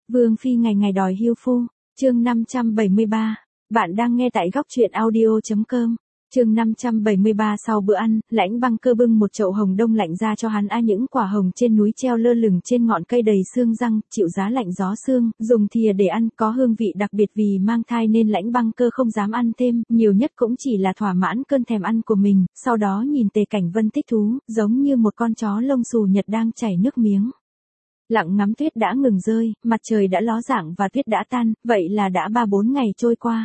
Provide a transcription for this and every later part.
Vương Phi ngày ngày đòi hưu phu, chương 573, bạn đang nghe tại góc truyện audio.com. Chương 573 sau bữa ăn, Lãnh Băng Cơ bưng một chậu hồng đông lạnh ra cho hắn những quả hồng trên núi treo lơ lửng trên ngọn cây đầy xương răng, chịu giá lạnh gió xương, dùng thìa để ăn, có hương vị đặc biệt vì mang thai nên Lãnh Băng Cơ không dám ăn thêm, nhiều nhất cũng chỉ là thỏa mãn cơn thèm ăn của mình, sau đó nhìn Tề Cảnh Vân thích thú, giống như một con chó lông xù nhật đang chảy nước miếng. Lặng ngắm tuyết đã ngừng rơi, mặt trời đã ló dạng và tuyết đã tan, vậy là đã 3-4 ngày trôi qua.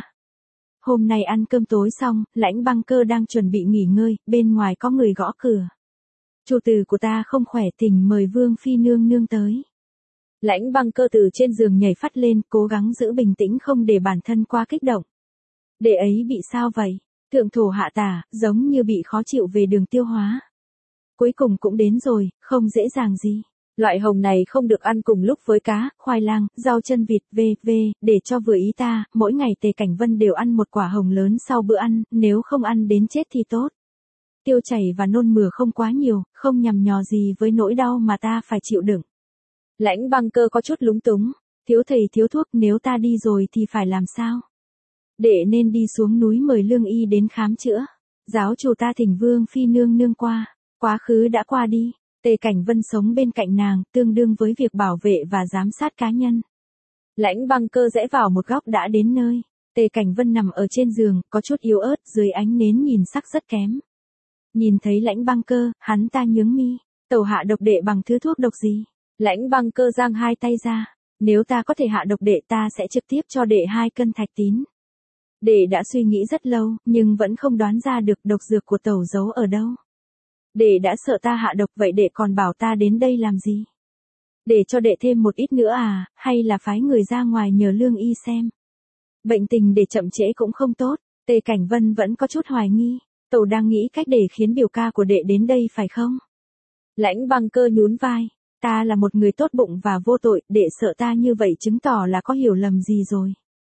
Hôm nay ăn cơm tối xong, Lãnh Băng Cơ đang chuẩn bị nghỉ ngơi, bên ngoài có người gõ cửa. Chủ tử của ta không khỏe, thỉnh mời Vương Phi nương nương tới. Lãnh Băng Cơ từ trên giường nhảy phắt lên, cố gắng giữ bình tĩnh không để bản thân quá kích động. Đệ ấy bị sao vậy? Thượng thổ hạ tả, giống như bị khó chịu về đường tiêu hóa. Cuối cùng cũng đến rồi, không dễ dàng gì. Loại hồng này không được ăn cùng lúc với cá, khoai lang, rau chân vịt, v.v. Để cho vừa ý ta, mỗi ngày Tề Cảnh Vân đều ăn một quả hồng lớn sau bữa ăn, nếu không ăn đến chết thì tốt. Tiêu chảy và nôn mửa không quá nhiều, không nhằm nhò gì với nỗi đau mà ta phải chịu đựng. Lãnh Băng Cơ có chút lúng túng, thiếu thầy thiếu thuốc, nếu ta đi rồi thì phải làm sao? Đệ nên đi xuống núi mời lương y đến khám chữa. Giáo chủ ta thỉnh Vương Phi nương nương qua, quá khứ đã qua đi. Tề Cảnh Vân sống bên cạnh nàng, tương đương với việc bảo vệ và giám sát cá nhân. Lãnh Băng Cơ rẽ vào một góc đã đến nơi. Tề Cảnh Vân nằm ở trên giường, có chút yếu ớt, dưới ánh nến nhìn sắc rất kém. Nhìn thấy Lãnh Băng Cơ, hắn ta nhướng mi. Tẩu hạ độc đệ bằng thứ thuốc độc gì? Lãnh Băng Cơ giang hai tay ra. Nếu ta có thể hạ độc đệ ta sẽ trực tiếp cho đệ 2 cân thạch tín. Đệ đã suy nghĩ rất lâu, nhưng vẫn không đoán ra được độc dược của tẩu giấu ở đâu. Đệ đã sợ ta hạ độc, vậy đệ còn bảo ta đến đây làm gì? Để cho đệ thêm một ít nữa à, hay là phái người ra ngoài nhờ lương y xem? Bệnh tình để chậm trễ cũng không tốt. Tề Cảnh Vân vẫn có chút hoài nghi. Tẩu đang nghĩ cách để khiến biểu ca của đệ đến đây phải không? Lãnh Băng Cơ nhún vai. Ta là một người tốt bụng và vô tội, đệ sợ ta như vậy chứng tỏ là có hiểu lầm gì rồi.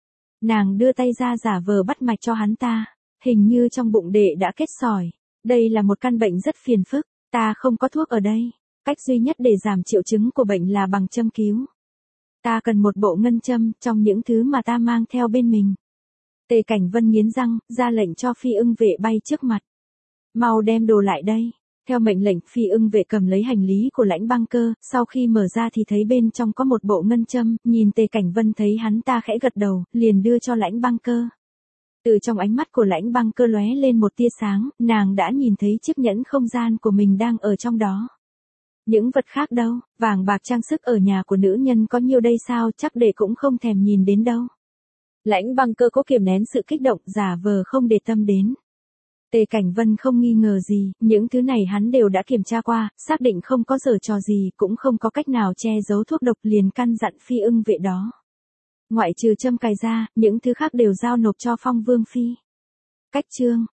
Nàng đưa tay ra giả vờ bắt mạch cho hắn ta. Hình như trong bụng đệ đã kết sỏi. Đây là một căn bệnh rất phiền phức, ta không có thuốc ở đây. Cách duy nhất để giảm triệu chứng của bệnh là bằng châm cứu. Ta cần một bộ ngân châm trong những thứ mà ta mang theo bên mình. Tề Cảnh Vân nghiến răng, ra lệnh cho phi ưng vệ bay trước mặt. Mau đem đồ lại đây. Theo mệnh lệnh, phi ưng vệ cầm lấy hành lý của Lãnh Băng Cơ, sau khi mở ra thì thấy bên trong có một bộ ngân châm, nhìn Tề Cảnh Vân thấy hắn ta khẽ gật đầu, liền đưa cho Lãnh Băng Cơ. Từ trong ánh mắt của Lãnh Băng Cơ lóe lên một tia sáng, nàng đã nhìn thấy chiếc nhẫn không gian của mình đang ở trong đó. Những vật khác đâu, vàng bạc trang sức ở nhà của nữ nhân có nhiều đây sao, chắc đệ cũng không thèm nhìn đến đâu. Lãnh Băng Cơ cố kiềm nén sự kích động, giả vờ không để tâm đến. Tề Cảnh Vân không nghi ngờ gì, những thứ này hắn đều đã kiểm tra qua, xác định không có giở trò gì, cũng không có cách nào che giấu thuốc độc, liền căn dặn phi ưng vệ đó. Ngoại trừ châm cài ra, những thứ khác đều giao nộp cho Phong Vương Phi. Cách chương